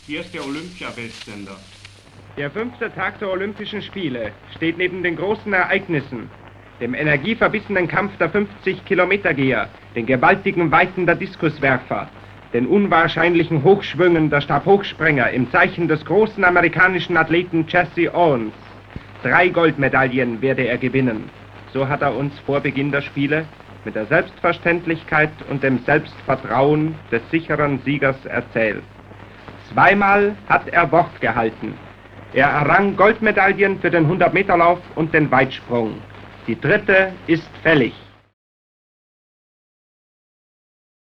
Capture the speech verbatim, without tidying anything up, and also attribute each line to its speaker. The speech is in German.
Speaker 1: Hier ist der Olympia-Weltsender.
Speaker 2: Der fünfte Tag der Olympischen Spiele steht neben den großen Ereignissen, dem energieverbissenen Kampf der fünfzig-Kilometer-Geher, den gewaltigen Weiten der Diskuswerfer, den unwahrscheinlichen Hochschwüngen der Stabhochspringer im Zeichen des großen amerikanischen Athleten Jesse Owens. Drei Goldmedaillen werde er gewinnen. So hat er uns vor Beginn der Spiele mit der Selbstverständlichkeit und dem Selbstvertrauen des sicheren Siegers erzählt. Zweimal hat er Wort gehalten. Er errang Goldmedaillen für den hundert Meter Lauf und den Weitsprung. Die dritte ist fällig.